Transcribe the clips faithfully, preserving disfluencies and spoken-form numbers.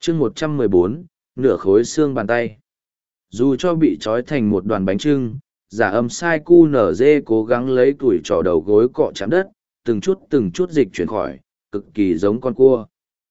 chương một trăm mười bốn, nửa khối xương bàn tay. Dù cho bị trói thành một đoàn bánh trưng, giả âm sai cu nở dê cố gắng lấy tuổi trỏ đầu gối cọ chạm đất, từng chút từng chút dịch chuyển khỏi, cực kỳ giống con cua.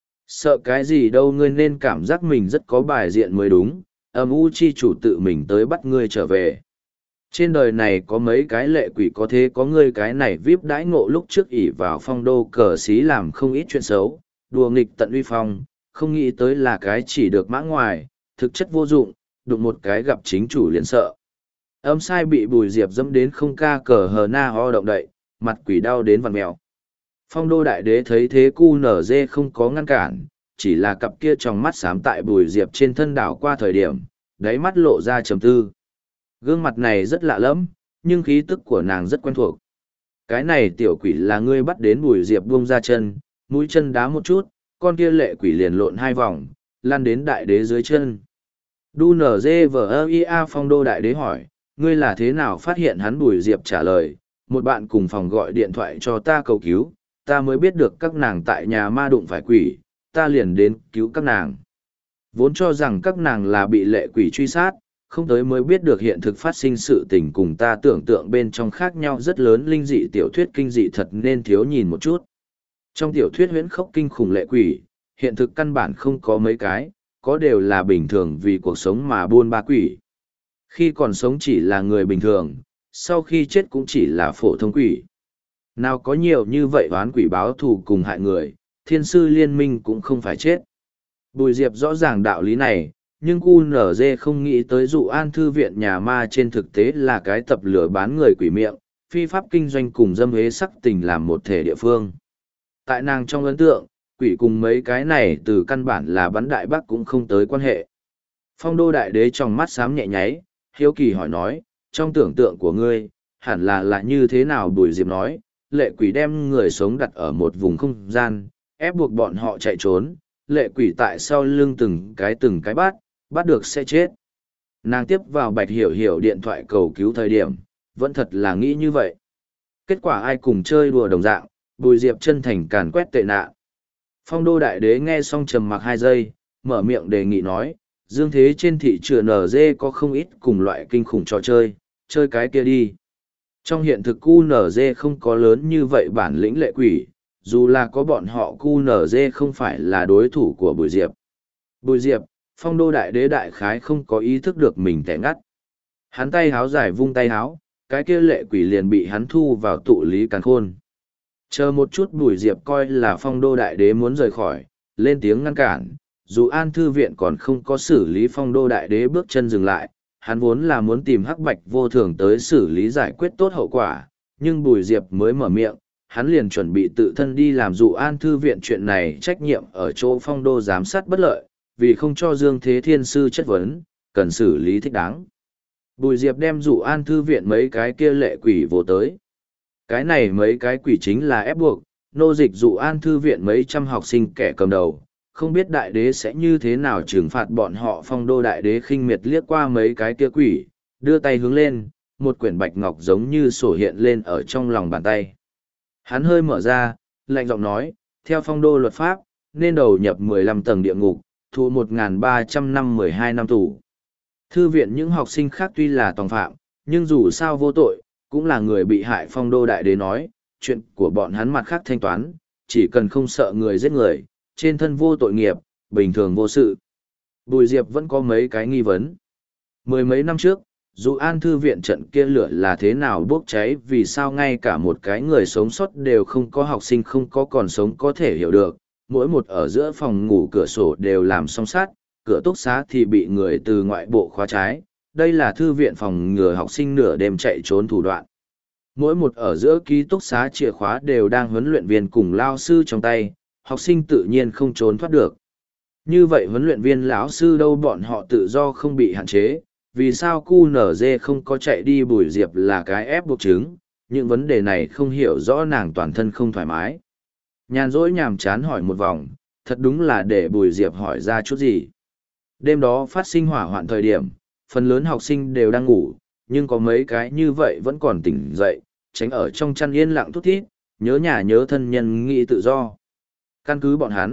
Sợ cái gì đâu, ngươi nên cảm giác mình rất có bài diện mới đúng, âm u chi chủ tự mình tới bắt ngươi trở về. Trên đời này có mấy cái lệ quỷ có thế có ngươi cái này víp đãi ngộ lúc trước ỷ vào phong đô cờ xí làm không ít chuyện xấu, đùa nghịch tận uy phong, không nghĩ tới là cái chỉ được mã ngoài, thực chất vô dụng, đụng một cái gặp chính chủ liền sợ. Âm sai bị Bùi Diệp dẫm đến không ca cờ hờ na ho động đậy, mặt quỷ đau đến vằn mèo. Phong đô đại đế thấy thế cu nở dê không có ngăn cản, chỉ là cặp kia trong mắt xám tại Bùi Diệp trên thân đảo qua thời điểm, đáy mắt lộ ra trầm tư. Gương mặt này rất lạ lẫm, nhưng khí tức của nàng rất quen thuộc. Cái này tiểu quỷ là ngươi bắt đến Bùi Diệp buông ra chân, mũi chân đá một chút, con kia lệ quỷ liền lộn hai vòng, lăn đến đại đế dưới chân. Đu nở dê vờ ơ ia phong đô đại đế hỏi, ngươi là thế nào phát hiện hắn? Bùi Diệp trả lời, một bạn cùng phòng gọi điện thoại cho ta cầu cứu, ta mới biết được các nàng tại nhà ma đụng phải quỷ, ta liền đến cứu các nàng. Vốn cho rằng các nàng là bị lệ quỷ truy sát, không tới mới biết được hiện thực phát sinh sự tình cùng ta tưởng tượng bên trong khác nhau rất lớn. Linh dị tiểu thuyết kinh dị thật nên thiếu nhìn một chút. Trong tiểu thuyết huyễn khốc kinh khủng lệ quỷ, hiện thực căn bản không có mấy cái, có đều là bình thường vì cuộc sống mà buôn ba quỷ. Khi còn sống chỉ là người bình thường, sau khi chết cũng chỉ là phổ thông quỷ. Nào có nhiều như vậy oán quỷ báo thù cùng hại người, thiên sư liên minh cũng không phải chết. Bùi Diệp rõ ràng đạo lý này, nhưng cu nở dê không nghĩ tới dụ an thư viện nhà ma trên thực tế là cái tập lửa bán người quỷ miệng, phi pháp kinh doanh cùng dâm hế sắc tình làm một thể địa phương. Tại nàng trong ấn tượng, quỷ cùng mấy cái này từ căn bản là bắn đại bác cũng không tới quan hệ. Phong đô đại đế trong mắt xám nhẹ nháy, hiếu kỳ hỏi nói, trong tưởng tượng của ngươi, hẳn là là như thế nào? Bùi Diệp nói, lệ quỷ đem người sống đặt ở một vùng không gian, ép buộc bọn họ chạy trốn, lệ quỷ tại sau lưng từng cái từng cái bắt, bắt được sẽ chết. Nàng tiếp vào Bạch Hiểu Hiểu điện thoại cầu cứu thời điểm, vẫn thật là nghĩ như vậy. Kết quả ai cùng chơi đùa đồng dạng, Bùi Diệp chân thành càn quét tệ nạn. Phong đô đại đế nghe xong trầm mặc hai giây, mở miệng đề nghị nói, dương thế trên thị trường en giê có không ít cùng loại kinh khủng trò chơi, chơi cái kia đi. Trong hiện thực cu en giê không có lớn như vậy bản lĩnh lệ quỷ, dù là có bọn họ cu en giê không phải là đối thủ của Bùi Diệp. Bùi Diệp, phong đô đại đế đại khái không có ý thức được mình tẻ ngắt. Hắn tay háo dài vung tay háo, cái kia lệ quỷ liền bị hắn thu vào tụ lý càn khôn. Chờ một chút, Bùi Diệp coi là phong đô đại đế muốn rời khỏi, lên tiếng ngăn cản, dù an thư viện còn không có xử lý. Phong đô đại đế bước chân dừng lại, hắn vốn là muốn tìm hắc bạch vô thường tới xử lý giải quyết tốt hậu quả, nhưng Bùi Diệp mới mở miệng, hắn liền chuẩn bị tự thân đi làm dụ an thư viện chuyện này. Trách nhiệm ở chỗ phong đô giám sát bất lợi, vì không cho Dương Thế Thiên Sư chất vấn, cần xử lý thích đáng. Bùi Diệp đem dụ an thư viện mấy cái kia lệ quỷ vô tới. Cái này mấy cái quỷ chính là ép buộc, nô dịch dụ an thư viện mấy trăm học sinh kẻ cầm đầu, không biết đại đế sẽ như thế nào trừng phạt bọn họ. Phong đô đại đế khinh miệt liếc qua mấy cái kia quỷ, đưa tay hướng lên, một quyển bạch ngọc giống như sổ hiện lên ở trong lòng bàn tay. Hắn hơi mở ra, lạnh giọng nói, theo phong đô luật pháp, nên đầu nhập mười lăm tầng địa ngục, thụ một nghìn ba trăm năm mười hai năm tù. Thư viện những học sinh khác tuy là tòng phạm, nhưng dù sao vô tội, cũng là người bị hại. Phong đô đại đế nói, chuyện của bọn hắn mặt khác thanh toán, chỉ cần không sợ người giết người, trên thân vô tội nghiệp, bình thường vô sự. Bùi Diệp vẫn có mấy cái nghi vấn. Mười mấy năm trước, dù an thư viện trận kia lửa là thế nào bốc cháy, vì sao ngay cả một cái người sống sót đều không có, học sinh không có còn sống có thể hiểu được. Mỗi một ở giữa phòng ngủ cửa sổ đều làm song sát, cửa túc xá thì bị người từ ngoại bộ khóa trái. Đây là thư viện phòng ngừa học sinh nửa đêm chạy trốn thủ đoạn. Mỗi một ở giữa ký túc xá chìa khóa đều đang huấn luyện viên cùng lao sư trong tay, học sinh tự nhiên không trốn thoát được. Như vậy huấn luyện viên lão sư đâu, bọn họ tự do không bị hạn chế, vì sao cu en giê không có chạy đi? Bùi Diệp là cái ép buộc chứng, những vấn đề này không hiểu rõ, nàng toàn thân không thoải mái. Nhàn rỗi nhàm chán hỏi một vòng, thật đúng là để Bùi Diệp hỏi ra chút gì. Đêm đó phát sinh hỏa hoạn thời điểm, phần lớn học sinh đều đang ngủ, nhưng có mấy cái như vậy vẫn còn tỉnh dậy, tránh ở trong chăn yên lặng thút thít, nhớ nhà nhớ thân nhân, nghĩ tự do. Căn cứ bọn hắn,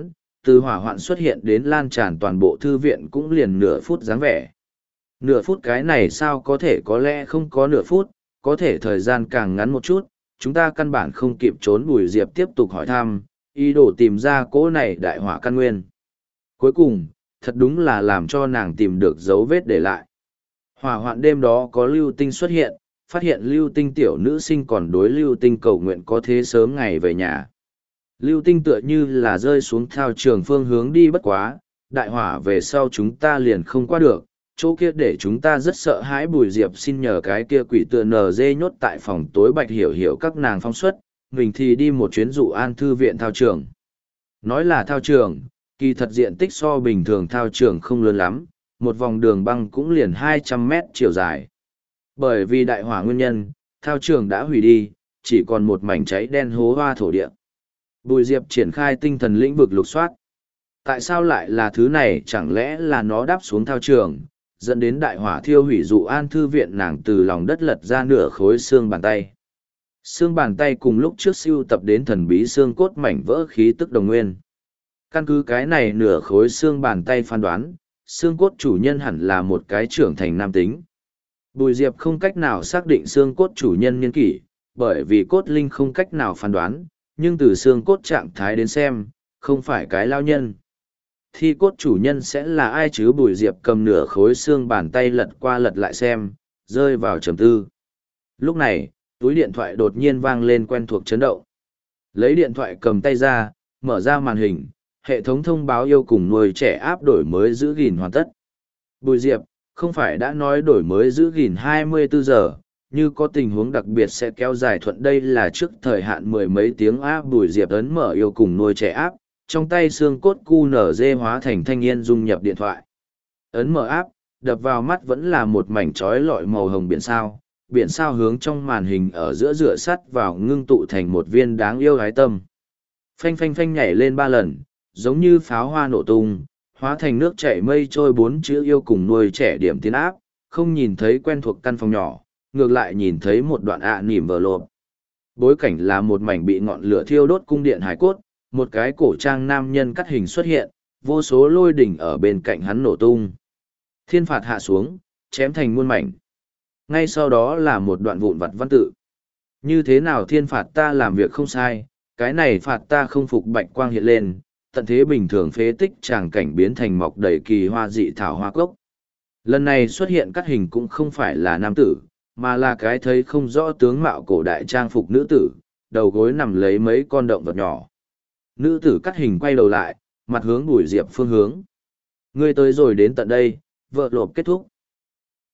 từ hỏa hoạn xuất hiện đến lan tràn toàn bộ thư viện cũng liền nửa phút dáng vẻ. Nửa phút cái này sao có thể, có lẽ không có nửa phút, có thể thời gian càng ngắn một chút, chúng ta căn bản không kịp trốn. Bùi Diệp tiếp tục hỏi thăm, ý đồ tìm ra cỗ này đại hỏa căn nguyên. Cuối cùng, thật đúng là làm cho nàng tìm được dấu vết để lại. Hỏa hoạn đêm đó có lưu tinh xuất hiện, phát hiện lưu tinh tiểu nữ sinh còn đối lưu tinh cầu nguyện có thế sớm ngày về nhà. Lưu tinh tựa như là rơi xuống thao trường phương hướng đi, bất quá, đại hỏa về sau chúng ta liền không qua được, chỗ kia để chúng ta rất sợ hãi. Bùi Diệp xin nhờ cái kia quỷ tựa nờ dê nhốt tại phòng tối Bạch Hiểu Hiểu các nàng phong suất, mình thì đi một chuyến dụ an thư viện thao trường. Nói là thao trường, kỳ thật diện tích so bình thường thao trường không lớn lắm, một vòng đường băng cũng liền hai trăm mét chiều dài. Bởi vì đại hỏa nguyên nhân, thao trường đã hủy đi, chỉ còn một mảnh cháy đen hố hoa thổ địa. Bùi Diệp triển khai tinh thần lĩnh vực lục soát. Tại sao lại là thứ này, chẳng lẽ là nó đáp xuống thao trường, dẫn đến đại hỏa thiêu hủy dụ an thư viện? Nàng từ lòng đất lật ra nửa khối xương bàn tay. Xương bàn tay cùng lúc trước siêu tập đến thần bí xương cốt mảnh vỡ khí tức đồng nguyên. Căn cứ cái này nửa khối xương bàn tay phán đoán, xương cốt chủ nhân hẳn là một cái trưởng thành nam tính. Bùi Diệp không cách nào xác định xương cốt chủ nhân niên kỷ, bởi vì cốt linh không cách nào phán đoán, nhưng từ xương cốt trạng thái đến xem, không phải cái lao nhân. Thi cốt chủ nhân sẽ là ai chứ? Bùi Diệp cầm nửa khối xương bàn tay lật qua lật lại xem, rơi vào trầm tư. Lúc này, túi điện thoại đột nhiên vang lên quen thuộc chấn động. Lấy điện thoại cầm tay ra, mở ra màn hình, hệ thống thông báo yêu cùng nuôi trẻ áp đổi mới giữ gìn hoàn tất. Bùi Diệp, không phải đã nói đổi mới giữ gìn hai mươi bốn giờ, như có tình huống đặc biệt sẽ kéo dài thuận, đây là trước thời hạn mười mấy tiếng áp. Bùi Diệp ấn mở yêu cùng nuôi trẻ áp, trong tay xương cốt cu nở dê hóa thành thanh niên dung nhập điện thoại. Ấn mở áp, đập vào mắt vẫn là một mảnh trói lọi màu hồng biển sao, biển sao hướng trong màn hình ở giữa rửa sắt vào ngưng tụ thành một viên đáng yêu hái tâm. Phanh phanh phanh nhảy lên ba lần, giống như pháo hoa nổ tung, hóa thành nước chảy mây trôi bốn chữ yêu cùng nuôi trẻ điểm tiến áp, không nhìn thấy quen thuộc căn phòng nhỏ, ngược lại nhìn thấy một đoạn ạ à nỉm vờ lộp. Bối cảnh là một mảnh bị ngọn lửa thiêu đốt cung điện hải cốt, một cái cổ trang nam nhân cắt hình xuất hiện, vô số lôi đỉnh ở bên cạnh hắn nổ tung. Thiên phạt hạ xuống, chém thành muôn mảnh. Ngay sau đó là một đoạn vụn vặt văn tự. Như thế nào thiên phạt ta làm việc không sai, cái này phạt ta không phục. Bạch quang hiện lên, tận thế bình thường phế tích tràng cảnh biến thành mọc đầy kỳ hoa dị thảo hoa cốc. Lần này xuất hiện cắt hình cũng không phải là nam tử, mà là cái thấy không rõ tướng mạo cổ đại trang phục nữ tử, đầu gối nằm lấy mấy con động vật nhỏ. Nữ tử cắt hình quay đầu lại, mặt hướng Bùi Diệp phương hướng. Ngươi tới rồi đến tận đây, vợ lộp kết thúc.